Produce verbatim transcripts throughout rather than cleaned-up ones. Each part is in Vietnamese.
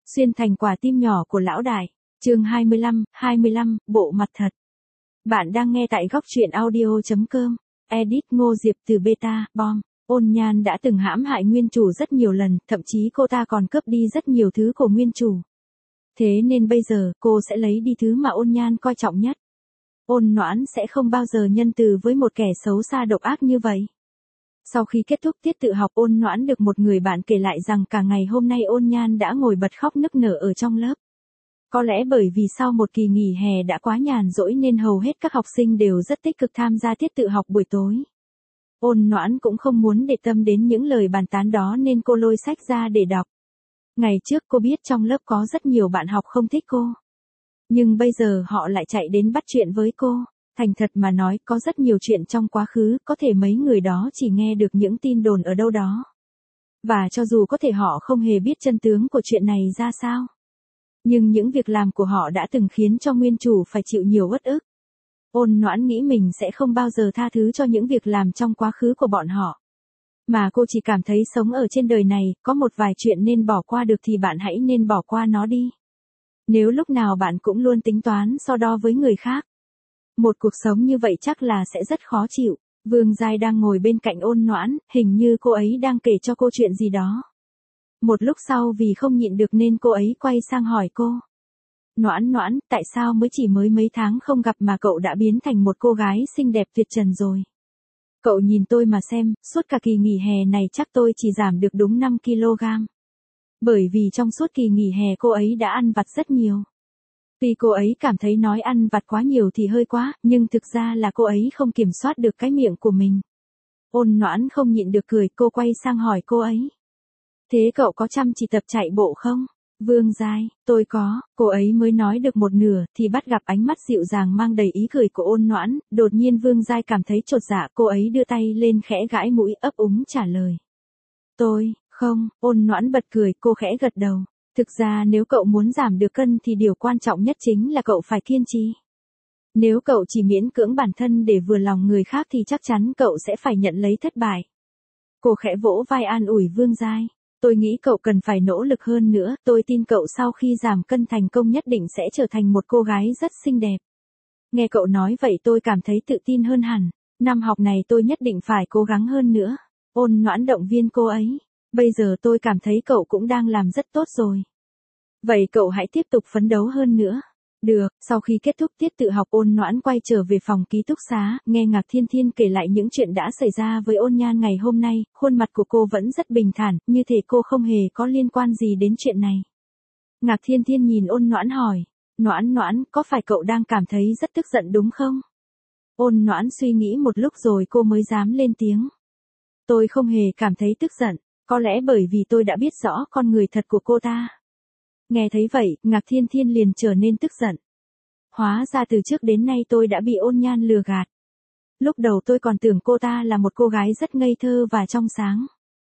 Xuyên thành quả tim nhỏ của lão đại. Chương hai mươi lăm, hai mươi lăm, bộ mặt thật. Bạn đang nghe tại góc truyện audio chấm com. Edit Ngô Diệp từ Beta, Bom. Ôn Nhan đã từng hãm hại nguyên chủ rất nhiều lần, thậm chí cô ta còn cướp đi rất nhiều thứ của nguyên chủ. Thế nên bây giờ, cô sẽ lấy đi thứ mà Ôn Nhan coi trọng nhất. Ôn Noãn sẽ không bao giờ nhân từ với một kẻ xấu xa độc ác như vậy. Sau khi kết thúc tiết tự học, Ôn Noãn được một người bạn kể lại rằng cả ngày hôm nay Ôn Nhan đã ngồi bật khóc nức nở ở trong lớp. Có lẽ bởi vì sau một kỳ nghỉ hè đã quá nhàn rỗi nên hầu hết các học sinh đều rất tích cực tham gia tiết tự học buổi tối. Ôn Noãn cũng không muốn để tâm đến những lời bàn tán đó nên cô lôi sách ra để đọc. Ngày trước cô biết trong lớp có rất nhiều bạn học không thích cô. Nhưng bây giờ họ lại chạy đến bắt chuyện với cô. Thành thật mà nói, có rất nhiều chuyện trong quá khứ, có thể mấy người đó chỉ nghe được những tin đồn ở đâu đó. Và cho dù có thể họ không hề biết chân tướng của chuyện này ra sao. Nhưng những việc làm của họ đã từng khiến cho nguyên chủ phải chịu nhiều uất ức. Ôn Noãn nghĩ mình sẽ không bao giờ tha thứ cho những việc làm trong quá khứ của bọn họ. Mà cô chỉ cảm thấy sống ở trên đời này, có một vài chuyện nên bỏ qua được thì bạn hãy nên bỏ qua nó đi. Nếu lúc nào bạn cũng luôn tính toán so đo với người khác, một cuộc sống như vậy chắc là sẽ rất khó chịu. Vương Giai đang ngồi bên cạnh Ôn Noãn, hình như cô ấy đang kể cho cô chuyện gì đó. Một lúc sau vì không nhịn được nên cô ấy quay sang hỏi cô. Noãn Noãn, tại sao mới chỉ mới mấy tháng không gặp mà cậu đã biến thành một cô gái xinh đẹp tuyệt trần rồi? Cậu nhìn tôi mà xem, suốt cả kỳ nghỉ hè này chắc tôi chỉ giảm được đúng năm ki lô gam. Bởi vì trong suốt kỳ nghỉ hè cô ấy đã ăn vặt rất nhiều. Tuy cô ấy cảm thấy nói ăn vặt quá nhiều thì hơi quá, nhưng thực ra là cô ấy không kiểm soát được cái miệng của mình. Ôn Noãn không nhịn được cười, cô quay sang hỏi cô ấy. Thế cậu có chăm chỉ tập chạy bộ không? Vương Giai, tôi có, cô ấy mới nói được một nửa thì bắt gặp ánh mắt dịu dàng mang đầy ý cười của Ôn Noãn, đột nhiên Vương Giai cảm thấy chột dạ, cô ấy đưa tay lên khẽ gãi mũi ấp úng trả lời. Tôi, không, Ôn Noãn bật cười, cô khẽ gật đầu. Thực ra nếu cậu muốn giảm được cân thì điều quan trọng nhất chính là cậu phải kiên trì. Nếu cậu chỉ miễn cưỡng bản thân để vừa lòng người khác thì chắc chắn cậu sẽ phải nhận lấy thất bại. Cô khẽ vỗ vai an ủi Vương Giai. Tôi nghĩ cậu cần phải nỗ lực hơn nữa, tôi tin cậu sau khi giảm cân thành công nhất định sẽ trở thành một cô gái rất xinh đẹp. Nghe cậu nói vậy tôi cảm thấy tự tin hơn hẳn, năm học này tôi nhất định phải cố gắng hơn nữa. Ôn Noãn động viên cô ấy, bây giờ tôi cảm thấy cậu cũng đang làm rất tốt rồi. Vậy cậu hãy tiếp tục phấn đấu hơn nữa. Được, sau khi kết thúc tiết tự học Ôn Noãn quay trở về phòng ký túc xá, nghe Ngạc Thiên Thiên kể lại những chuyện đã xảy ra với Ôn Nhan ngày hôm nay, khuôn mặt của cô vẫn rất bình thản, như thể cô không hề có liên quan gì đến chuyện này. Ngạc Thiên Thiên nhìn Ôn Noãn hỏi, Noãn Noãn, có phải cậu đang cảm thấy rất tức giận đúng không? Ôn Noãn suy nghĩ một lúc rồi cô mới dám lên tiếng. Tôi không hề cảm thấy tức giận, có lẽ bởi vì tôi đã biết rõ con người thật của cô ta. Nghe thấy vậy, Ngạc Thiên Thiên liền trở nên tức giận. Hóa ra từ trước đến nay tôi đã bị Ôn Nhan lừa gạt. Lúc đầu tôi còn tưởng cô ta là một cô gái rất ngây thơ và trong sáng.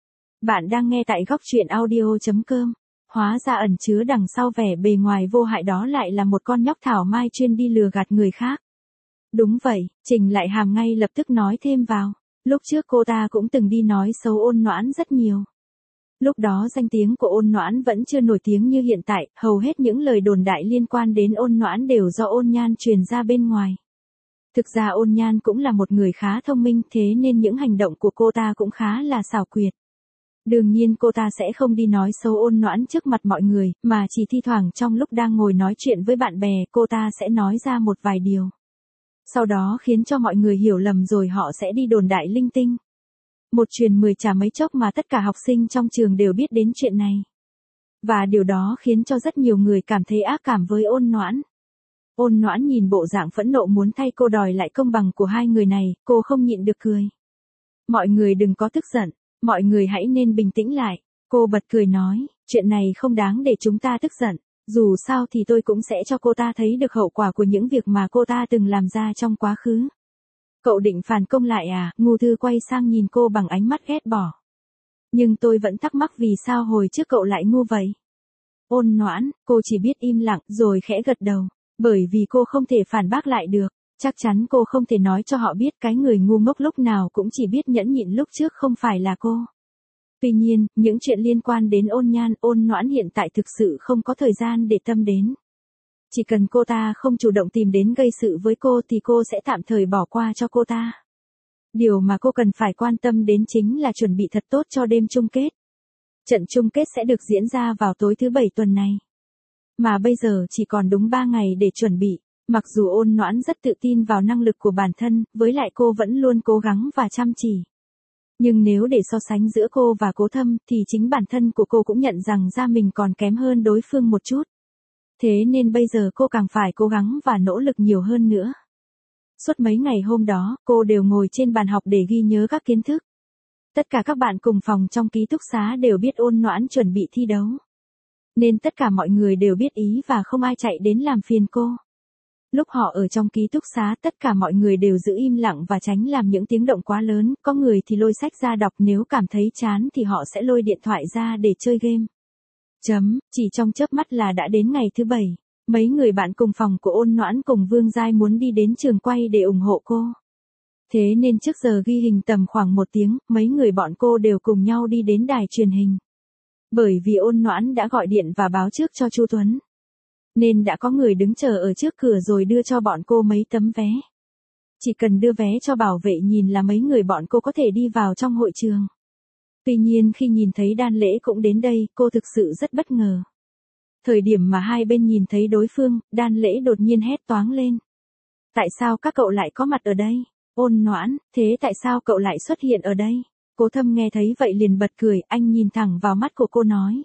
Bạn đang nghe tại góc truyện audio chấm com. Hóa ra ẩn chứa đằng sau vẻ bề ngoài vô hại đó lại là một con nhóc thảo mai chuyên đi lừa gạt người khác. Đúng vậy, Trình Lại Hàm ngay lập tức nói thêm vào. Lúc trước cô ta cũng từng đi nói xấu Ôn Noãn rất nhiều. Lúc đó danh tiếng của Ôn Noãn vẫn chưa nổi tiếng như hiện tại, hầu hết những lời đồn đại liên quan đến Ôn Noãn đều do Ôn Nhan truyền ra bên ngoài. Thực ra Ôn Nhan cũng là một người khá thông minh, thế nên những hành động của cô ta cũng khá là xảo quyệt. Đương nhiên cô ta sẽ không đi nói xấu Ôn Noãn trước mặt mọi người, mà chỉ thi thoảng trong lúc đang ngồi nói chuyện với bạn bè, cô ta sẽ nói ra một vài điều. Sau đó khiến cho mọi người hiểu lầm rồi họ sẽ đi đồn đại linh tinh. Một truyền mười chả mấy chốc mà tất cả học sinh trong trường đều biết đến chuyện này. Và điều đó khiến cho rất nhiều người cảm thấy ác cảm với Ôn Noãn. Ôn Noãn nhìn bộ dạng phẫn nộ muốn thay cô đòi lại công bằng của hai người này, cô không nhịn được cười. Mọi người đừng có tức giận, mọi người hãy nên bình tĩnh lại. Cô bật cười nói, chuyện này không đáng để chúng ta tức giận. Dù sao thì tôi cũng sẽ cho cô ta thấy được hậu quả của những việc mà cô ta từng làm ra trong quá khứ. Cậu định phản công lại à? Ngô Thư quay sang nhìn cô bằng ánh mắt ghét bỏ. Nhưng tôi vẫn thắc mắc vì sao hồi trước cậu lại ngu vậy? Ôn Noãn, cô chỉ biết im lặng rồi khẽ gật đầu. Bởi vì cô không thể phản bác lại được. Chắc chắn cô không thể nói cho họ biết cái người ngu ngốc lúc nào cũng chỉ biết nhẫn nhịn lúc trước không phải là cô. Tuy nhiên, những chuyện liên quan đến Ôn Nhan, Ôn Noãn hiện tại thực sự không có thời gian để tâm đến. Chỉ cần cô ta không chủ động tìm đến gây sự với cô thì cô sẽ tạm thời bỏ qua cho cô ta. Điều mà cô cần phải quan tâm đến chính là chuẩn bị thật tốt cho đêm chung kết. Trận chung kết sẽ được diễn ra vào tối thứ bảy tuần này. Mà bây giờ chỉ còn đúng ba ngày để chuẩn bị. Mặc dù Ôn Noãn rất tự tin vào năng lực của bản thân, với lại cô vẫn luôn cố gắng và chăm chỉ. Nhưng nếu để so sánh giữa cô và Cố Thâm thì chính bản thân của cô cũng nhận rằng ra mình còn kém hơn đối phương một chút. Thế nên bây giờ cô càng phải cố gắng và nỗ lực nhiều hơn nữa. Suốt mấy ngày hôm đó, cô đều ngồi trên bàn học để ghi nhớ các kiến thức. Tất cả các bạn cùng phòng trong ký túc xá đều biết Ôn Noãn chuẩn bị thi đấu. Nên tất cả mọi người đều biết ý và không ai chạy đến làm phiền cô. Lúc họ ở trong ký túc xá tất cả mọi người đều giữ im lặng và tránh làm những tiếng động quá lớn, có người thì lôi sách ra đọc, nếu cảm thấy chán thì họ sẽ lôi điện thoại ra để chơi game. Chấm, chỉ trong chớp mắt là đã đến ngày thứ bảy, mấy người bạn cùng phòng của Ôn Noãn cùng Vương Giai muốn đi đến trường quay để ủng hộ cô. Thế nên trước giờ ghi hình tầm khoảng một tiếng, mấy người bọn cô đều cùng nhau đi đến đài truyền hình. Bởi vì Ôn Noãn đã gọi điện và báo trước cho Chu Tuấn. Nên đã có người đứng chờ ở trước cửa rồi đưa cho bọn cô mấy tấm vé. Chỉ cần đưa vé cho bảo vệ nhìn là mấy người bọn cô có thể đi vào trong hội trường. Tuy nhiên khi nhìn thấy Đan Lễ cũng đến đây, cô thực sự rất bất ngờ. Thời điểm mà hai bên nhìn thấy đối phương, Đan Lễ đột nhiên hét toáng lên. Tại sao các cậu lại có mặt ở đây? Ôn Noãn, thế tại sao cậu lại xuất hiện ở đây? Cố Thâm nghe thấy vậy liền bật cười, anh nhìn thẳng vào mắt của cô nói.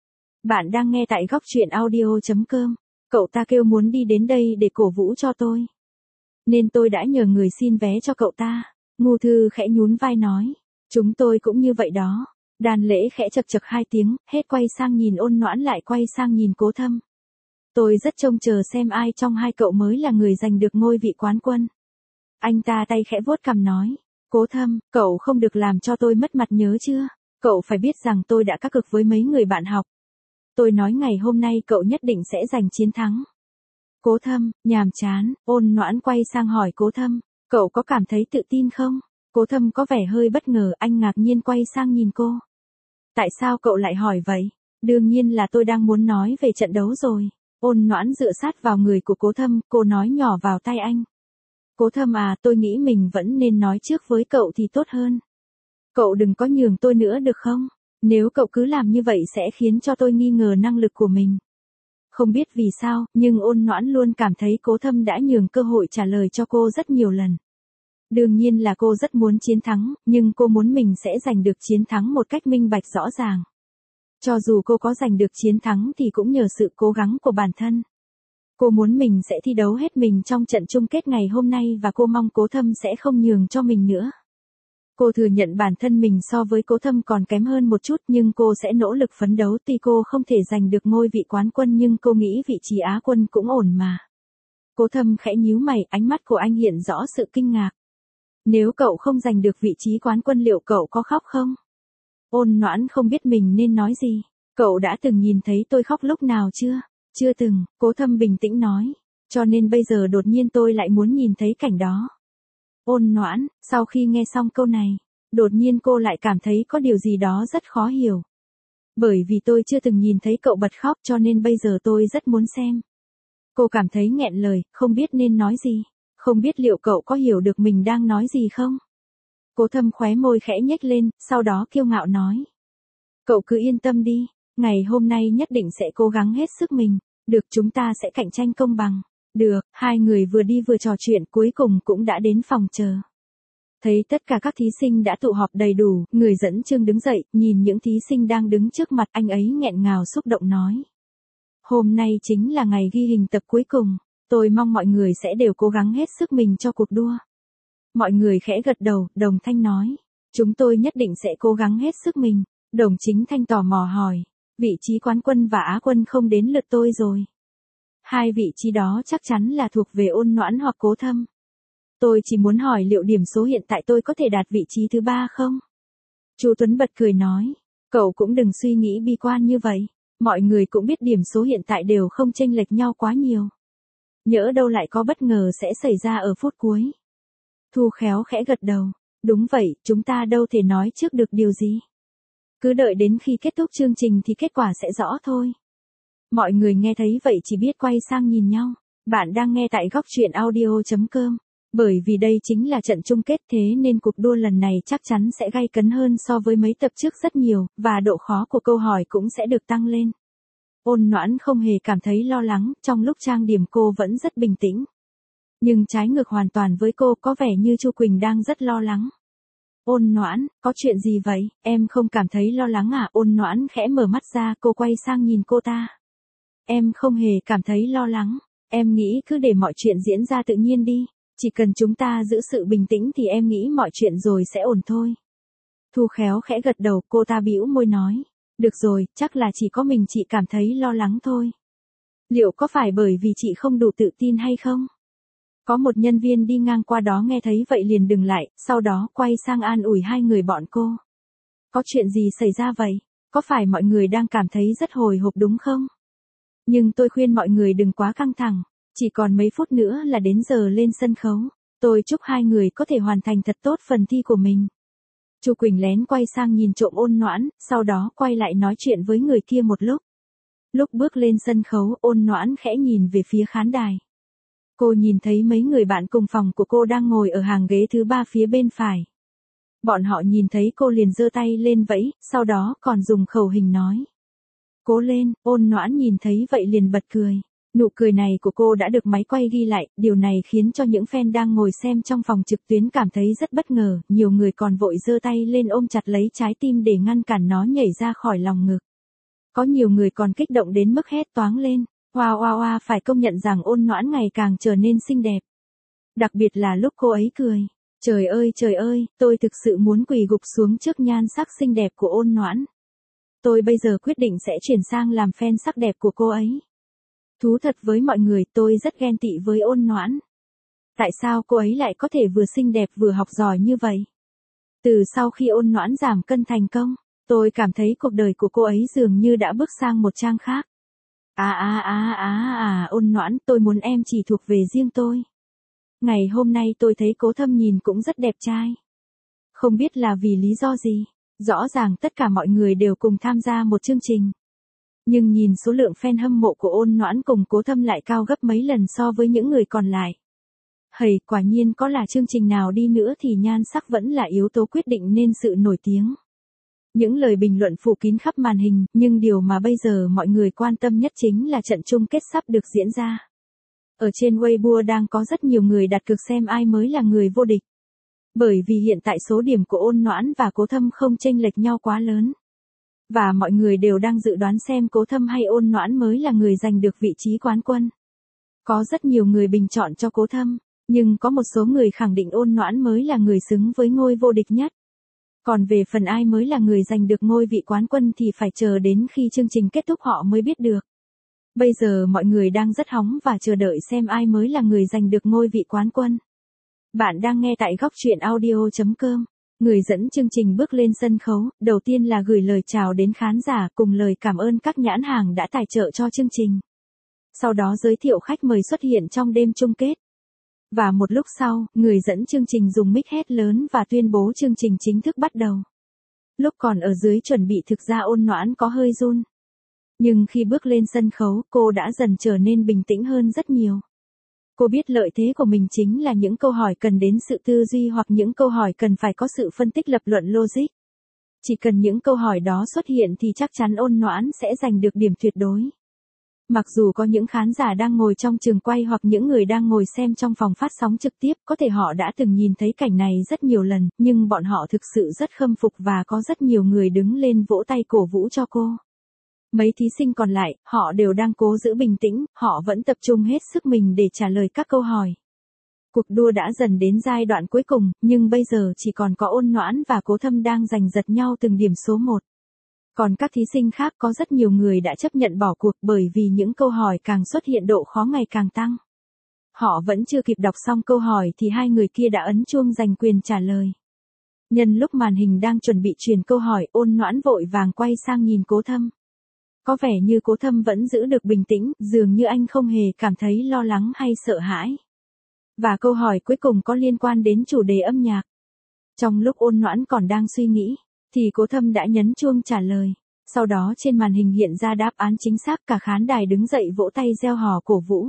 Bạn đang nghe tại góc truyện audio chấm com. Cậu ta kêu muốn đi đến đây để cổ vũ cho tôi. Nên tôi đã nhờ người xin vé cho cậu ta. Ngô Thư khẽ nhún vai nói. Chúng tôi cũng như vậy đó. Đan Lễ khẽ chật chật hai tiếng, hết quay sang nhìn Ôn Noãn lại quay sang nhìn Cố Thâm. Tôi rất trông chờ xem ai trong hai cậu mới là người giành được ngôi vị quán quân. Anh ta tay khẽ vuốt cằm nói. Cố Thâm, cậu không được làm cho tôi mất mặt nhớ chưa? Cậu phải biết rằng tôi đã cá cược với mấy người bạn học. Tôi nói ngày hôm nay cậu nhất định sẽ giành chiến thắng. Cố Thâm, nhàm chán, Ôn Noãn quay sang hỏi Cố Thâm, cậu có cảm thấy tự tin không? Cố Thâm có vẻ hơi bất ngờ, anh ngạc nhiên quay sang nhìn cô. Tại sao cậu lại hỏi vậy? Đương nhiên là tôi đang muốn nói về trận đấu rồi. Ôn Noãn dựa sát vào người của Cố Thâm, cô nói nhỏ vào tai anh. Cố Thâm à, tôi nghĩ mình vẫn nên nói trước với cậu thì tốt hơn. Cậu đừng có nhường tôi nữa được không? Nếu cậu cứ làm như vậy sẽ khiến cho tôi nghi ngờ năng lực của mình. Không biết vì sao, nhưng Ôn Noãn luôn cảm thấy Cố Thâm đã nhường cơ hội trả lời cho cô rất nhiều lần. Đương nhiên là cô rất muốn chiến thắng, nhưng cô muốn mình sẽ giành được chiến thắng một cách minh bạch rõ ràng. Cho dù cô có giành được chiến thắng thì cũng nhờ sự cố gắng của bản thân. Cô muốn mình sẽ thi đấu hết mình trong trận chung kết ngày hôm nay và cô mong Cố Thâm sẽ không nhường cho mình nữa. Cô thừa nhận bản thân mình so với Cố Thâm còn kém hơn một chút nhưng cô sẽ nỗ lực phấn đấu, tuy cô không thể giành được ngôi vị quán quân nhưng cô nghĩ vị trí Á quân cũng ổn mà. Cố Thâm khẽ nhíu mày, ánh mắt của anh hiện rõ sự kinh ngạc. Nếu cậu không giành được vị trí quán quân liệu cậu có khóc không? Ôn Noãn không biết mình nên nói gì. Cậu đã từng nhìn thấy tôi khóc lúc nào chưa? Chưa từng, Cố Thâm bình tĩnh nói. Cho nên bây giờ đột nhiên tôi lại muốn nhìn thấy cảnh đó. Ôn Noãn, sau khi nghe xong câu này, đột nhiên cô lại cảm thấy có điều gì đó rất khó hiểu. Bởi vì tôi chưa từng nhìn thấy cậu bật khóc cho nên bây giờ tôi rất muốn xem. Cô cảm thấy nghẹn lời, không biết nên nói gì. Không biết liệu cậu có hiểu được mình đang nói gì không? Cố Thâm khóe môi khẽ nhếch lên, sau đó kiêu ngạo nói. Cậu cứ yên tâm đi, ngày hôm nay nhất định sẽ cố gắng hết sức mình, được chúng ta sẽ cạnh tranh công bằng. Được, hai người vừa đi vừa trò chuyện cuối cùng cũng đã đến phòng chờ. Thấy tất cả các thí sinh đã tụ họp đầy đủ, người dẫn chương đứng dậy, nhìn những thí sinh đang đứng trước mặt anh ấy nghẹn ngào xúc động nói. Hôm nay chính là ngày ghi hình tập cuối cùng, tôi mong mọi người sẽ đều cố gắng hết sức mình cho cuộc đua. Mọi người khẽ gật đầu, Đồng Thanh nói. Chúng tôi nhất định sẽ cố gắng hết sức mình. Đồng Chính Thanh tò mò hỏi. Vị trí quán quân và Á quân không đến lượt tôi rồi. Hai vị trí đó chắc chắn là thuộc về Ôn Noãn hoặc Cố Thâm. Tôi chỉ muốn hỏi liệu điểm số hiện tại tôi có thể đạt vị trí thứ ba không? Chu Tuấn bật cười nói. Cậu cũng đừng suy nghĩ bi quan như vậy. Mọi người cũng biết điểm số hiện tại đều không chênh lệch nhau quá nhiều. Nhỡ đâu lại có bất ngờ sẽ xảy ra ở phút cuối. Thu Khéo khẽ gật đầu. Đúng vậy, chúng ta đâu thể nói trước được điều gì. Cứ đợi đến khi kết thúc chương trình thì kết quả sẽ rõ thôi. Mọi người nghe thấy vậy chỉ biết quay sang nhìn nhau. Bạn đang nghe tại góc truyện audio.com. Bởi vì đây chính là trận chung kết thế nên cuộc đua lần này chắc chắn sẽ gay cấn hơn so với mấy tập trước rất nhiều, và độ khó của câu hỏi cũng sẽ được tăng lên. Ôn Noãn không hề cảm thấy lo lắng, trong lúc trang điểm cô vẫn rất bình tĩnh. Nhưng trái ngược hoàn toàn với cô, có vẻ như Chu Quỳnh đang rất lo lắng. Ôn Noãn, có chuyện gì vậy, em không cảm thấy lo lắng à? Ôn Noãn khẽ mở mắt ra, cô quay sang nhìn cô ta. Em không hề cảm thấy lo lắng, em nghĩ cứ để mọi chuyện diễn ra tự nhiên đi, chỉ cần chúng ta giữ sự bình tĩnh thì em nghĩ mọi chuyện rồi sẽ ổn thôi. Thu Khéo khẽ gật đầu, cô ta bĩu môi nói, được rồi, chắc là chỉ có mình chị cảm thấy lo lắng thôi. Liệu có phải bởi vì chị không đủ tự tin hay không? Có một nhân viên đi ngang qua đó nghe thấy vậy liền dừng lại, sau đó quay sang an ủi hai người bọn cô. Có chuyện gì xảy ra vậy? Có phải mọi người đang cảm thấy rất hồi hộp đúng không? Nhưng tôi khuyên mọi người đừng quá căng thẳng, chỉ còn mấy phút nữa là đến giờ lên sân khấu. Tôi chúc hai người có thể hoàn thành thật tốt phần thi của mình. Chu Quỳnh lén quay sang nhìn trộm Ôn Noãn, sau đó quay lại nói chuyện với người kia một lúc. Lúc bước lên sân khấu, Ôn Noãn khẽ nhìn về phía khán đài. Cô nhìn thấy mấy người bạn cùng phòng của cô đang ngồi ở hàng ghế thứ ba phía bên phải. Bọn họ nhìn thấy cô liền giơ tay lên vẫy, sau đó còn dùng khẩu hình nói. Cố lên, Ôn Noãn nhìn thấy vậy liền bật cười. Nụ cười này của cô đã được máy quay ghi lại, điều này khiến cho những fan đang ngồi xem trong phòng trực tuyến cảm thấy rất bất ngờ, nhiều người còn vội giơ tay lên ôm chặt lấy trái tim để ngăn cản nó nhảy ra khỏi lòng ngực. Có nhiều người còn kích động đến mức hét toáng lên. Wow wow wow, phải công nhận rằng Ôn Noãn ngày càng trở nên xinh đẹp. Đặc biệt là lúc cô ấy cười. Trời ơi trời ơi, tôi thực sự muốn quỳ gục xuống trước nhan sắc xinh đẹp của Ôn Noãn. Tôi bây giờ quyết định sẽ chuyển sang làm fan sắc đẹp của cô ấy. Thú thật với mọi người, tôi rất ghen tị với Ôn Noãn. Tại sao cô ấy lại có thể vừa xinh đẹp vừa học giỏi như vậy? Từ sau khi Ôn Noãn giảm cân thành công, tôi cảm thấy cuộc đời của cô ấy dường như đã bước sang một trang khác. À à à à à, Ôn Noãn, tôi muốn em chỉ thuộc về riêng tôi. Ngày hôm nay tôi thấy Cố Thâm nhìn cũng rất đẹp trai. Không biết là vì lý do gì, rõ ràng tất cả mọi người đều cùng tham gia một chương trình. Nhưng nhìn số lượng fan hâm mộ của Ôn Noãn cùng Cố Thâm lại cao gấp mấy lần so với những người còn lại. Hầy, quả nhiên có là chương trình nào đi nữa thì nhan sắc vẫn là yếu tố quyết định nên sự nổi tiếng. Những lời bình luận phủ kín khắp màn hình, nhưng điều mà bây giờ mọi người quan tâm nhất chính là trận chung kết sắp được diễn ra. Ở trên Weibo đang có rất nhiều người đặt cược xem ai mới là người vô địch. Bởi vì hiện tại số điểm của Ôn Noãn và Cố Thâm không chênh lệch nhau quá lớn. Và mọi người đều đang dự đoán xem Cố Thâm hay Ôn Noãn mới là người giành được vị trí quán quân. Có rất nhiều người bình chọn cho Cố Thâm, nhưng có một số người khẳng định Ôn Noãn mới là người xứng với ngôi vô địch nhất. Còn về phần ai mới là người giành được ngôi vị quán quân thì phải chờ đến khi chương trình kết thúc họ mới biết được. Bây giờ mọi người đang rất hóng và chờ đợi xem ai mới là người giành được ngôi vị quán quân. Bạn đang nghe tại góc truyện audio.com. Người dẫn chương trình bước lên sân khấu, đầu tiên là gửi lời chào đến khán giả cùng lời cảm ơn các nhãn hàng đã tài trợ cho chương trình. Sau đó giới thiệu khách mời xuất hiện trong đêm chung kết. Và một lúc sau, người dẫn chương trình dùng mic hét lớn và tuyên bố chương trình chính thức bắt đầu. Lúc còn ở dưới chuẩn bị thực ra Ôn Noãn có hơi run. Nhưng khi bước lên sân khấu, cô đã dần trở nên bình tĩnh hơn rất nhiều. Cô biết lợi thế của mình chính là những câu hỏi cần đến sự tư duy hoặc những câu hỏi cần phải có sự phân tích lập luận logic. Chỉ cần những câu hỏi đó xuất hiện thì chắc chắn Ôn Noãn sẽ giành được điểm tuyệt đối. Mặc dù có những khán giả đang ngồi trong trường quay hoặc những người đang ngồi xem trong phòng phát sóng trực tiếp, có thể họ đã từng nhìn thấy cảnh này rất nhiều lần, nhưng bọn họ thực sự rất khâm phục và có rất nhiều người đứng lên vỗ tay cổ vũ cho cô. Mấy thí sinh còn lại, họ đều đang cố giữ bình tĩnh, họ vẫn tập trung hết sức mình để trả lời các câu hỏi. Cuộc đua đã dần đến giai đoạn cuối cùng, nhưng bây giờ chỉ còn có Ôn Noãn và Cố Thâm đang giành giật nhau từng điểm số một. Còn các thí sinh khác có rất nhiều người đã chấp nhận bỏ cuộc bởi vì những câu hỏi càng xuất hiện độ khó ngày càng tăng. Họ vẫn chưa kịp đọc xong câu hỏi thì hai người kia đã ấn chuông giành quyền trả lời. Nhân lúc màn hình đang chuẩn bị truyền câu hỏi, Ôn Noãn vội vàng quay sang nhìn Cố Thâm. Có vẻ như Cố Thâm vẫn giữ được bình tĩnh, dường như anh không hề cảm thấy lo lắng hay sợ hãi. Và câu hỏi cuối cùng có liên quan đến chủ đề âm nhạc. Trong lúc Ôn Noãn còn đang suy nghĩ, Thì Cố Thâm đã nhấn chuông trả lời. Sau đó trên màn hình hiện ra đáp án chính xác, cả khán đài đứng dậy vỗ tay reo hò cổ vũ.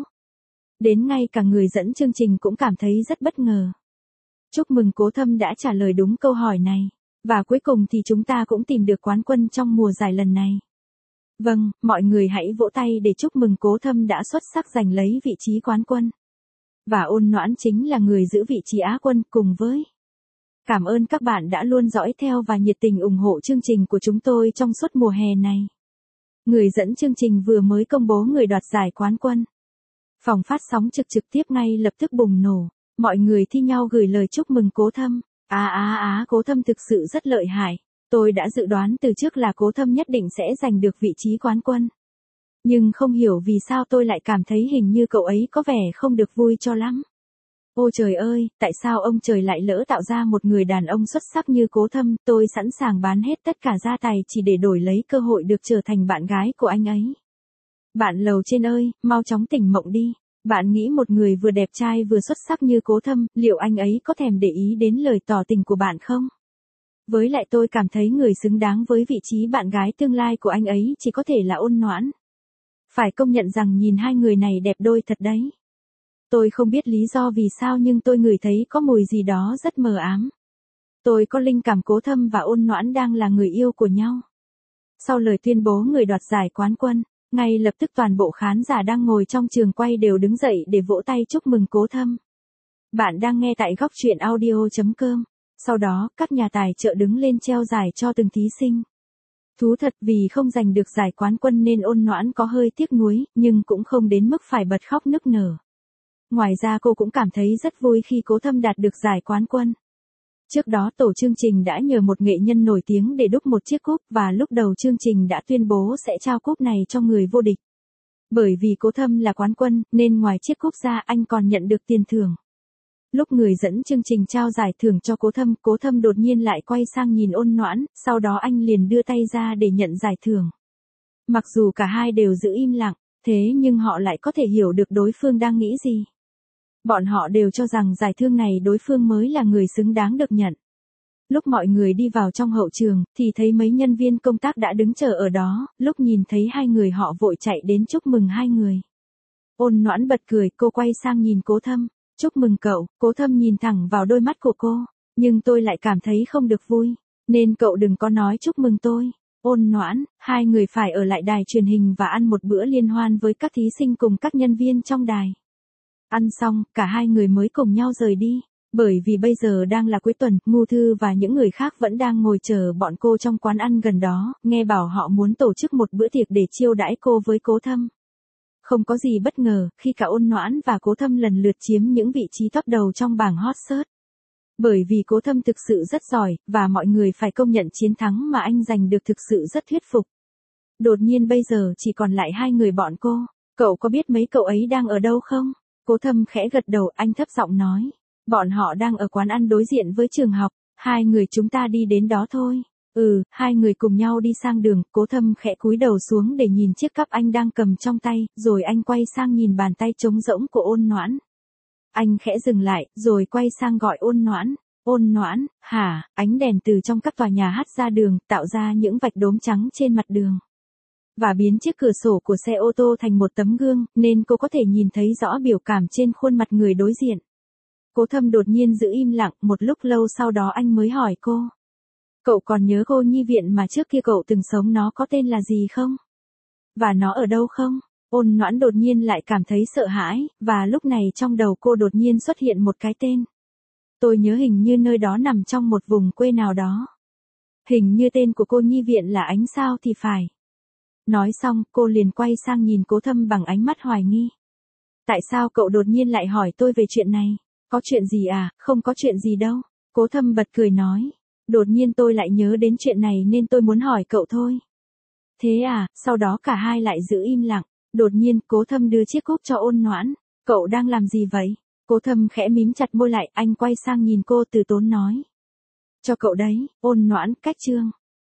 Đến ngay cả người dẫn chương trình cũng cảm thấy rất bất ngờ. Chúc mừng Cố Thâm đã trả lời đúng câu hỏi này. Và cuối cùng thì chúng ta cũng tìm được quán quân trong mùa giải lần này. Vâng, mọi người hãy vỗ tay để chúc mừng Cố Thâm đã xuất sắc giành lấy vị trí quán quân. Và Ôn Noãn chính là người giữ vị trí Á quân cùng với. Cảm ơn các bạn đã luôn dõi theo và nhiệt tình ủng hộ chương trình của chúng tôi trong suốt mùa hè này. Người dẫn chương trình vừa mới công bố người đoạt giải quán quân. Phòng phát sóng trực trực tiếp ngay lập tức bùng nổ, mọi người thi nhau gửi lời chúc mừng Cố Thâm. Á á á, Cố Thâm thực sự rất lợi hại. Tôi đã dự đoán từ trước là Cố Thâm nhất định sẽ giành được vị trí quán quân. Nhưng không hiểu vì sao tôi lại cảm thấy hình như cậu ấy có vẻ không được vui cho lắm. Ôi trời ơi, tại sao ông trời lại lỡ tạo ra một người đàn ông xuất sắc như Cố Thâm, tôi sẵn sàng bán hết tất cả gia tài chỉ để đổi lấy cơ hội được trở thành bạn gái của anh ấy. Bạn lầu trên ơi, mau chóng tỉnh mộng đi. Bạn nghĩ một người vừa đẹp trai vừa xuất sắc như Cố Thâm, liệu anh ấy có thèm để ý đến lời tỏ tình của bạn không? Với lại tôi cảm thấy người xứng đáng với vị trí bạn gái tương lai của anh ấy chỉ có thể là Ôn Noãn. Phải công nhận rằng nhìn hai người này đẹp đôi thật đấy. Tôi không biết lý do vì sao nhưng tôi ngửi thấy có mùi gì đó rất mờ ám. Tôi có linh cảm Cố Thâm và Ôn Noãn đang là người yêu của nhau. Sau lời tuyên bố người đoạt giải quán quân, ngay lập tức toàn bộ khán giả đang ngồi trong trường quay đều đứng dậy để vỗ tay chúc mừng Cố Thâm. Bạn đang nghe tại góc truyện audio chấm com. Sau đó, các nhà tài trợ đứng lên treo giải cho từng thí sinh. Thú thật vì không giành được giải quán quân nên Ôn Noãn có hơi tiếc nuối, nhưng cũng không đến mức phải bật khóc nức nở. Ngoài ra cô cũng cảm thấy rất vui khi Cố Thâm đạt được giải quán quân. Trước đó tổ chương trình đã nhờ một nghệ nhân nổi tiếng để đúc một chiếc cúp và lúc đầu chương trình đã tuyên bố sẽ trao cúp này cho người vô địch. Bởi vì Cố Thâm là quán quân nên ngoài chiếc cúp ra anh còn nhận được tiền thưởng. Lúc người dẫn chương trình trao giải thưởng cho Cố Thâm, Cố Thâm đột nhiên lại quay sang nhìn Ôn Noãn, sau đó anh liền đưa tay ra để nhận giải thưởng. Mặc dù cả hai đều giữ im lặng, thế nhưng họ lại có thể hiểu được đối phương đang nghĩ gì. Bọn họ đều cho rằng giải thưởng này đối phương mới là người xứng đáng được nhận. Lúc mọi người đi vào trong hậu trường, thì thấy mấy nhân viên công tác đã đứng chờ ở đó, lúc nhìn thấy hai người họ vội chạy đến chúc mừng hai người. Ôn Noãn bật cười, cô quay sang nhìn Cố Thâm. Chúc mừng cậu, Cố Thâm nhìn thẳng vào đôi mắt của cô, nhưng tôi lại cảm thấy không được vui, nên cậu đừng có nói chúc mừng tôi. Ôn Noãn, hai người phải ở lại đài truyền hình và ăn một bữa liên hoan với các thí sinh cùng các nhân viên trong đài. Ăn xong, cả hai người mới cùng nhau rời đi, bởi vì bây giờ đang là cuối tuần, Ngô Thư và những người khác vẫn đang ngồi chờ bọn cô trong quán ăn gần đó, nghe bảo họ muốn tổ chức một bữa tiệc để chiêu đãi cô với Cố Thâm. Không có gì bất ngờ khi cả Ôn Noãn và Cố Thâm lần lượt chiếm những vị trí top đầu trong bảng hot search. Bởi vì Cố Thâm thực sự rất giỏi, và mọi người phải công nhận chiến thắng mà anh giành được thực sự rất thuyết phục. Đột nhiên bây giờ chỉ còn lại hai người bọn cô. Cậu có biết mấy cậu ấy đang ở đâu không? Cố Thâm khẽ gật đầu, anh thấp giọng nói. Bọn họ đang ở quán ăn đối diện với trường học, hai người chúng ta đi đến đó thôi. Ừ, hai người cùng nhau đi sang đường, Cố Thâm khẽ cúi đầu xuống để nhìn chiếc cắp anh đang cầm trong tay, rồi anh quay sang nhìn bàn tay trống rỗng của Ôn Noãn. Anh khẽ dừng lại, rồi quay sang gọi Ôn Noãn. Ôn Noãn, hả, ánh đèn từ trong các tòa nhà hắt ra đường, tạo ra những vạch đốm trắng trên mặt đường. Và biến chiếc cửa sổ của xe ô tô thành một tấm gương, nên cô có thể nhìn thấy rõ biểu cảm trên khuôn mặt người đối diện. Cố Thâm đột nhiên giữ im lặng, một lúc lâu sau đó anh mới hỏi cô. Cậu còn nhớ cô nhi viện mà trước kia cậu từng sống nó có tên là gì không? Và nó ở đâu không? Ôn Noãn đột nhiên lại cảm thấy sợ hãi, và lúc này trong đầu cô đột nhiên xuất hiện một cái tên. Tôi nhớ hình như nơi đó nằm trong một vùng quê nào đó. Hình như tên của cô nhi viện là Ánh Sao thì phải. Nói xong, cô liền quay sang nhìn Cố Thâm bằng ánh mắt hoài nghi. Tại sao cậu đột nhiên lại hỏi tôi về chuyện này? Có chuyện gì à? Không có chuyện gì đâu. Cố Thâm bật cười nói. Đột nhiên tôi lại nhớ đến chuyện này nên tôi muốn hỏi cậu thôi. Thế à, sau đó cả hai lại giữ im lặng. Đột nhiên, Cố Thâm đưa chiếc cúp cho Ôn Noãn. Cậu đang làm gì vậy? Cố Thâm khẽ mím chặt môi lại, anh quay sang nhìn cô từ tốn nói. Cho cậu đấy, Ôn Noãn, cách chương.